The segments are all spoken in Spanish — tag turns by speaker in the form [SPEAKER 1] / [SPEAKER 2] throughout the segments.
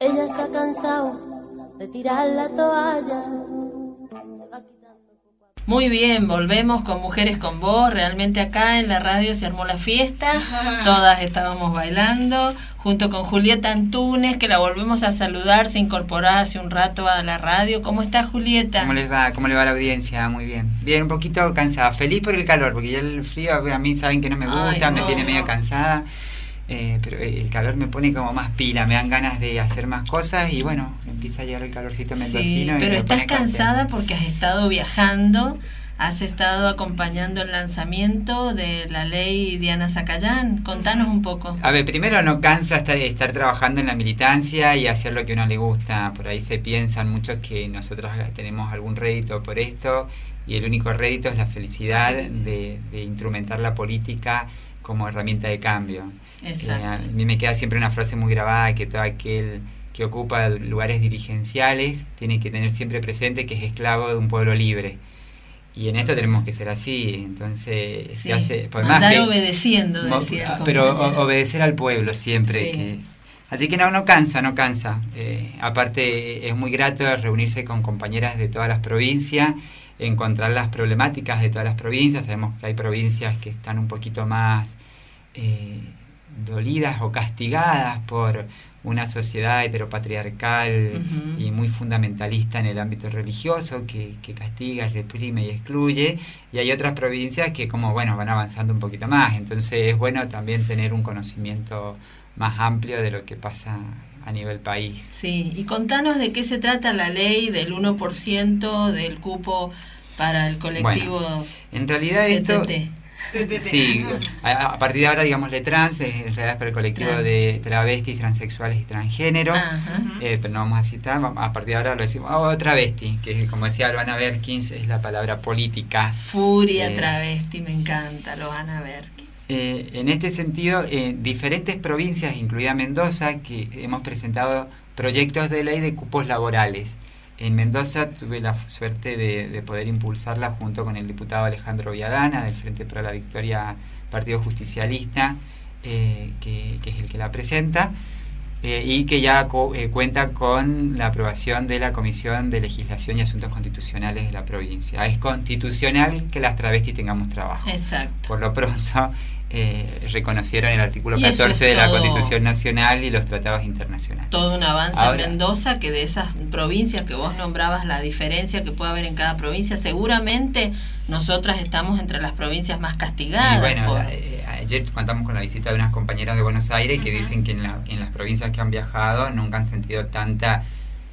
[SPEAKER 1] Ella se ha cansado de tirar la toalla.
[SPEAKER 2] Muy bien, volvemos con Mujeres con Voz. Realmente acá en la radio se armó la fiesta. Todas estábamos bailando junto con Julieta Antunes, que la volvemos a saludar. Se incorporó hace un rato a la radio. ¿Cómo está, Julieta?
[SPEAKER 3] ¿Cómo les va? ¿Cómo le va a la audiencia? Muy bien. Bien, un poquito cansada. Feliz por el calor, porque ya el frío a mí saben que no me gusta. Me tiene medio cansada. Pero el calor me pone como más pila, me dan ganas de hacer más cosas y bueno, empieza a llegar el calorcito mendocino.
[SPEAKER 2] Sí, pero
[SPEAKER 3] y
[SPEAKER 2] estás cansada porque has estado viajando, has estado acompañando el lanzamiento de la ley Diana Zacayán. Contanos un poco.
[SPEAKER 3] A ver, primero no cansa estar trabajando en la militancia y hacer lo que a uno le gusta. Por ahí se piensan muchos que nosotros tenemos algún rédito por esto y el único rédito es la felicidad de instrumentar la política como herramienta de cambio. A mí me queda siempre una frase muy grabada, que todo aquel que ocupa lugares dirigenciales tiene que tener siempre presente que es esclavo de un pueblo libre. Y en esto tenemos que ser así, entonces
[SPEAKER 2] sí,
[SPEAKER 3] se hace...
[SPEAKER 2] Andar obedeciendo, decía.
[SPEAKER 3] Pero obedecer al pueblo siempre.
[SPEAKER 2] Sí.
[SPEAKER 3] Así que no cansa. Aparte es muy grato reunirse con compañeras de todas las provincias, encontrar las problemáticas de todas las provincias. Sabemos que hay provincias que están un poquito más dolidas o castigadas por una sociedad heteropatriarcal y muy fundamentalista en el ámbito religioso que castiga, reprime y excluye, y hay otras provincias que van avanzando un poquito más. Entonces es bueno también tener un conocimiento más amplio de lo que pasa a nivel país.
[SPEAKER 2] Sí, y contanos de qué se trata la ley del 1% del cupo para el colectivo.
[SPEAKER 3] Bueno, en realidad esto... Sí, a partir de ahora, digamos, trans, en realidad es para el colectivo de travestis, transexuales y transgéneros, pero no vamos a citar, a partir de ahora lo decimos, travesti, que como decía Loana Berkins, es la palabra política.
[SPEAKER 2] Furia travesti, me encanta, Loana Berkins.
[SPEAKER 3] En este sentido, diferentes provincias, incluida Mendoza, que hemos presentado proyectos de ley de cupos laborales. En Mendoza tuve la suerte de poder impulsarla junto con el diputado Alejandro Viadana del Frente Pro la Victoria Partido Justicialista, que es el que la presenta, y que ya cuenta con la aprobación de la Comisión de Legislación y Asuntos Constitucionales de la provincia. Es constitucional que las travestis tengamos trabajo.
[SPEAKER 2] Exacto.
[SPEAKER 3] Por lo pronto reconocieron el artículo 14 de la Constitución Nacional y los tratados internacionales.
[SPEAKER 2] Todo un avance en Mendoza, que de esas provincias que vos nombrabas, la diferencia que puede haber en cada provincia, seguramente nosotras estamos entre las provincias más castigadas.
[SPEAKER 3] Y bueno, ayer contamos con la visita de unas compañeras de Buenos Aires que dicen que en las provincias que han viajado nunca han sentido tanta...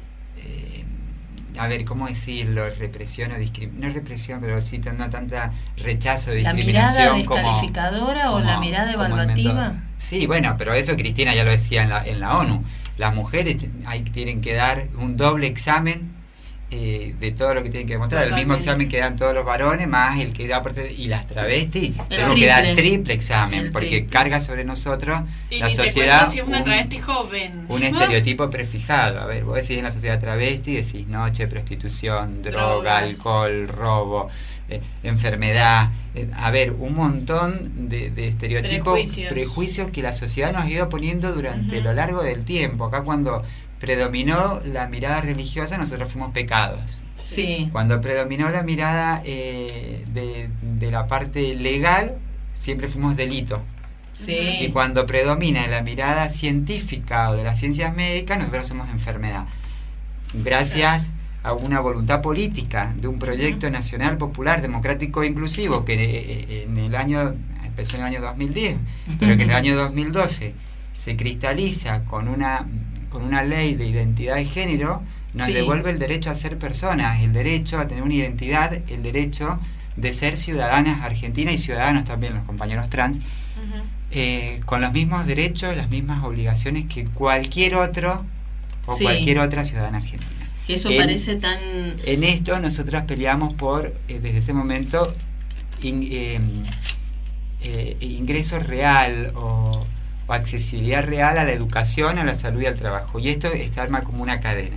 [SPEAKER 3] ¿cómo decirlo? Represión o discriminación, no represión, pero sí tanta rechazo, discriminación.
[SPEAKER 2] ¿La mirada descalificadora o la mirada evaluativa?
[SPEAKER 3] Sí, bueno, pero eso Cristina ya lo decía en la ONU. Las mujeres tienen que dar un doble examen de todo lo que tienen que demostrar. Totalmente. El mismo examen que dan todos los varones, más el que da y las travestis, tenemos que dar triple examen, porque carga sobre nosotros la sociedad
[SPEAKER 4] si es una travesti joven.
[SPEAKER 3] Un estereotipo prefijado. A ver, vos decís en la sociedad travesti, decís noche, prostitución, droga, alcohol, robo, enfermedad, un montón de estereotipos, prejuicios que la sociedad nos ha ido poniendo durante lo largo del tiempo. Acá cuando predominó la mirada religiosa, nosotros fuimos pecados.
[SPEAKER 2] Sí.
[SPEAKER 3] Cuando predominó la mirada de la parte legal, siempre fuimos delito.
[SPEAKER 2] Sí.
[SPEAKER 3] Y cuando predomina la mirada científica o de las ciencias médicas, nosotros somos enfermedad. Gracias a una voluntad política de un proyecto nacional, popular, democrático e inclusivo que empezó en el año 2010, pero que en el año 2012 se cristaliza con una ley de identidad de género, nos devuelve el derecho a ser personas, el derecho a tener una identidad, el derecho de ser ciudadanas argentinas y ciudadanos también, los compañeros trans, con los mismos derechos, las mismas obligaciones que cualquier otro o cualquier otra ciudadana argentina.
[SPEAKER 2] Que eso parece tan...
[SPEAKER 3] En esto nosotros peleamos por, desde ese momento, ingreso real o accesibilidad real a la educación, a la salud y al trabajo. Y esto se arma como una cadena.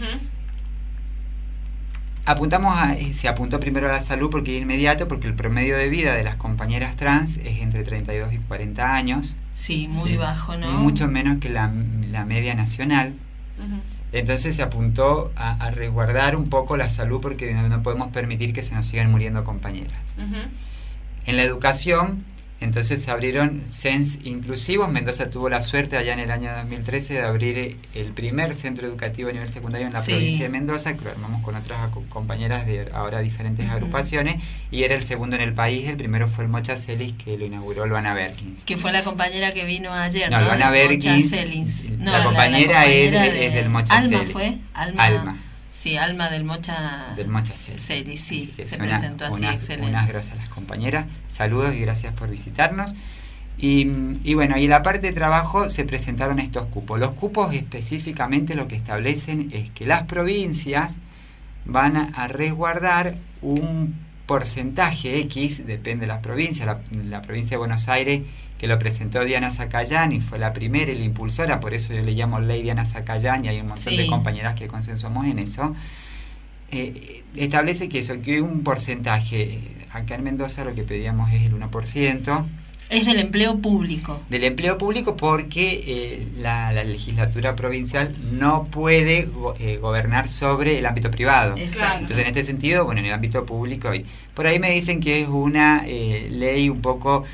[SPEAKER 3] Se apuntó primero a la salud porque es inmediato, porque el promedio de vida de las compañeras trans es entre 32 y 40 años.
[SPEAKER 2] Sí, muy bajo, ¿no?
[SPEAKER 3] Mucho menos que la media nacional. Entonces se apuntó a resguardar un poco la salud porque no podemos permitir que se nos sigan muriendo compañeras. En la educación, entonces se abrieron CENS inclusivos. Mendoza tuvo la suerte allá en el año 2013 de abrir el primer centro educativo a nivel secundario en la provincia de Mendoza, que lo armamos con otras compañeras de ahora diferentes agrupaciones, y era el segundo en el país. El primero fue el Mocha Celis, que lo inauguró Luana Berkins.
[SPEAKER 2] Que fue la compañera que vino ayer,
[SPEAKER 3] ¿no? Luana Berkins, la compañera es del Mocha
[SPEAKER 2] Alma
[SPEAKER 3] Celis.
[SPEAKER 2] ¿Fue?
[SPEAKER 3] Alma.
[SPEAKER 2] Sí, Alma del Mocha
[SPEAKER 3] Celis,
[SPEAKER 2] sí, se presentó así, excelente.
[SPEAKER 3] Unas gracias a las compañeras, saludos y gracias por visitarnos. Y bueno, y en la parte de trabajo se presentaron estos cupos. Los cupos específicamente lo que establecen es que las provincias van a resguardar un porcentaje X, depende de las provincias. La provincia de Buenos Aires, que lo presentó Diana Zacayán y fue la primera y la impulsora, por eso yo le llamo Ley Diana Zacayán, y hay un montón de compañeras que consensuamos en eso. Establece que hay un porcentaje. Acá en Mendoza lo que pedíamos es el 1%.
[SPEAKER 2] Es del empleo público.
[SPEAKER 3] Del empleo público, porque la legislatura provincial no puede gobernar sobre el ámbito privado.
[SPEAKER 2] Exacto.
[SPEAKER 3] Entonces, en este sentido, bueno, en el ámbito público, por ahí me dicen que es una ley un poco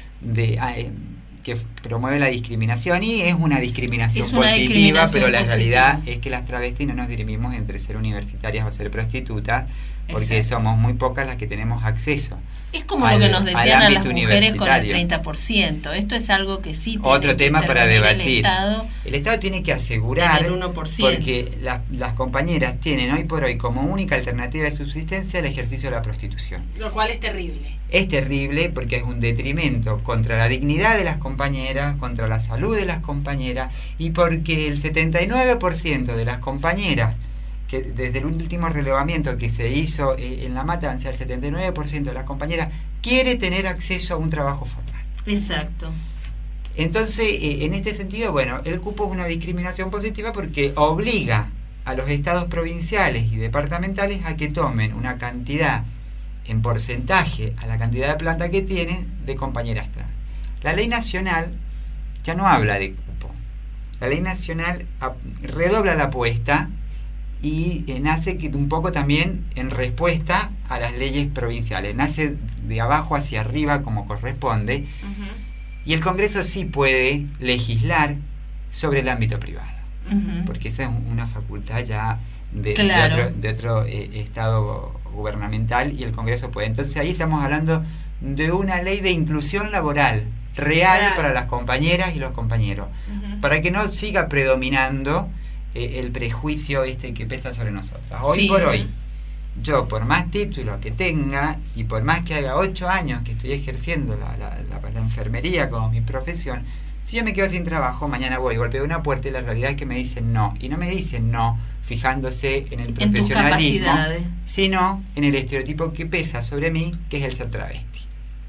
[SPEAKER 3] que promueve la discriminación, y es una discriminación positiva, pero la realidad es que las travestis no nos dirimimos entre ser universitarias o ser prostitutas, porque somos muy pocas las que tenemos acceso.
[SPEAKER 2] Es como lo que nos decían a las mujeres con el 30%. Esto es algo que sí tiene
[SPEAKER 3] otro tema para debatir.
[SPEAKER 2] El
[SPEAKER 3] Estado tiene que asegurar,
[SPEAKER 2] el 1%.
[SPEAKER 3] Porque las compañeras tienen hoy por hoy como única alternativa de subsistencia el ejercicio de la prostitución.
[SPEAKER 4] Lo cual es terrible.
[SPEAKER 3] Es terrible porque es un detrimento contra la dignidad de las compañeras, contra la salud de las compañeras, y porque el 79% de las compañeras, que desde el último relevamiento que se hizo en La Matanza, el 79% de las compañeras quiere tener acceso a un trabajo formal.
[SPEAKER 2] Exacto.
[SPEAKER 3] Entonces, en este sentido, bueno, el cupo es una discriminación positiva porque obliga a los estados provinciales y departamentales a que tomen una cantidad en porcentaje a la cantidad de planta que tienen de compañeras trans. La ley nacional ya no habla de cupo. La ley nacional redobla la apuesta y nace un poco también en respuesta a las leyes provinciales. Nace de abajo hacia arriba como corresponde, y el Congreso sí puede legislar sobre el ámbito privado, porque esa es una facultad ya de otro estado gubernamental, y el Congreso puede. Entonces ahí estamos hablando de una ley de inclusión laboral real para las compañeras y los compañeros, para que no siga predominando el prejuicio que pesa sobre nosotras. Hoy por hoy, yo por más título que tenga y por más que haga 8 años que estoy ejerciendo la enfermería como mi profesión, si yo me quedo sin trabajo, mañana voy, golpeo una puerta y la realidad es que me dicen no. Y no me dicen no fijándose en el profesionalismo, sino en el estereotipo que pesa sobre mí, que es el ser travesti.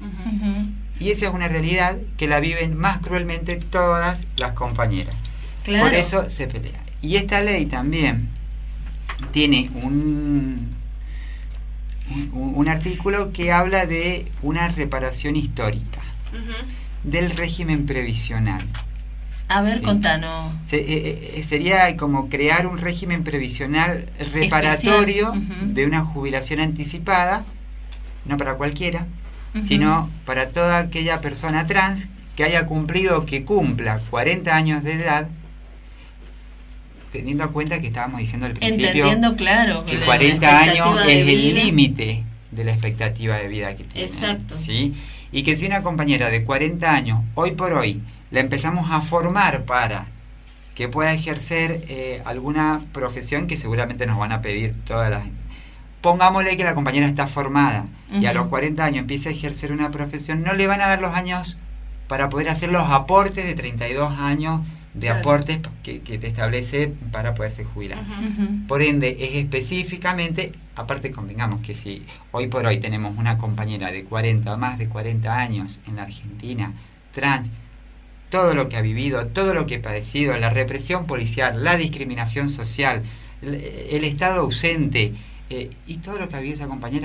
[SPEAKER 3] Y esa es una realidad que la viven más cruelmente todas las compañeras. Por eso se pelea. Y esta ley también tiene un artículo que habla de una reparación histórica del régimen previsional.
[SPEAKER 2] A ver, contanos.
[SPEAKER 3] Sería como crear un régimen previsional reparatorio de una jubilación anticipada, no para cualquiera, sino para toda aquella persona trans que haya cumplido o que cumpla 40 años de edad, teniendo en cuenta que estábamos diciendo al principio que 40 años es el límite de la expectativa de vida que tiene.
[SPEAKER 2] Exacto.
[SPEAKER 3] ¿Sí? Y que si una compañera de 40 años, hoy por hoy, la empezamos a formar para que pueda ejercer alguna profesión, que seguramente nos van a pedir todas las... Pongámosle que la compañera está formada y a los 40 años empieza a ejercer una profesión, no le van a dar los años para poder hacer los aportes de 32 años de aportes que te establece para poderse jubilar. Por ende, es específicamente, aparte convengamos que si hoy por hoy tenemos una compañera de más de 40 años en la Argentina, trans, todo lo que ha vivido, todo lo que ha padecido, la represión policial, la discriminación social, el Estado ausente, y todo lo que ha vivido esa compañera,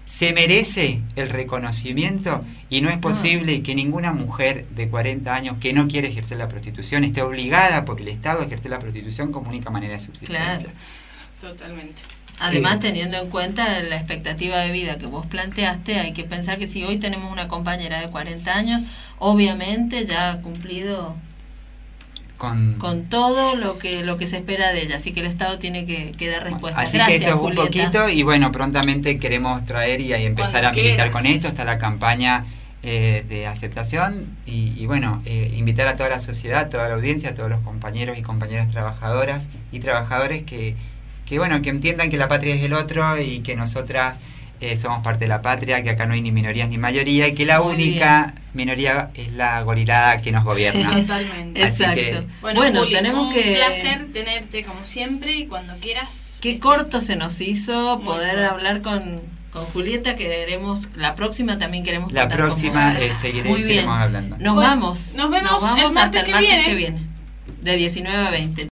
[SPEAKER 3] se merece el reconocimiento y no es posible que ninguna mujer de 40 años que no quiere ejercer la prostitución esté obligada por el Estado a ejercer la prostitución como única manera de subsistencia.
[SPEAKER 2] Claro.
[SPEAKER 4] Totalmente.
[SPEAKER 2] Además, teniendo en cuenta la expectativa de vida que vos planteaste, hay que pensar que si hoy tenemos una compañera de 40 años, obviamente ya ha cumplido con todo lo que se espera de ella, así que el Estado tiene que dar respuesta.
[SPEAKER 3] Así
[SPEAKER 2] Gracias,
[SPEAKER 3] que eso es un
[SPEAKER 2] Julieta.
[SPEAKER 3] poquito, y bueno, prontamente queremos traer y empezar a militar con esto. Está la campaña de aceptación y bueno, invitar a toda la sociedad, toda la audiencia, a todos los compañeros y compañeras trabajadoras y trabajadores que bueno, que entiendan que la patria es del otro y que nosotras somos parte de la patria, que acá no hay ni minorías ni mayoría y que la única minoría es la gorilada que nos gobierna.
[SPEAKER 2] Sí,
[SPEAKER 4] totalmente.
[SPEAKER 2] Exacto.
[SPEAKER 4] Bueno, Juli,
[SPEAKER 2] tenemos
[SPEAKER 4] un placer tenerte como siempre y cuando quieras.
[SPEAKER 2] Qué corto se nos hizo poder
[SPEAKER 4] corto.
[SPEAKER 2] hablar con Julieta, que queremos, la próxima también queremos
[SPEAKER 3] La
[SPEAKER 2] contar
[SPEAKER 3] próxima
[SPEAKER 2] Muy bien.
[SPEAKER 3] seguiremos hablando.
[SPEAKER 2] Nos vamos
[SPEAKER 4] el martes
[SPEAKER 2] hasta el
[SPEAKER 4] que
[SPEAKER 2] martes
[SPEAKER 4] viene.
[SPEAKER 2] que viene, de 19 a 20.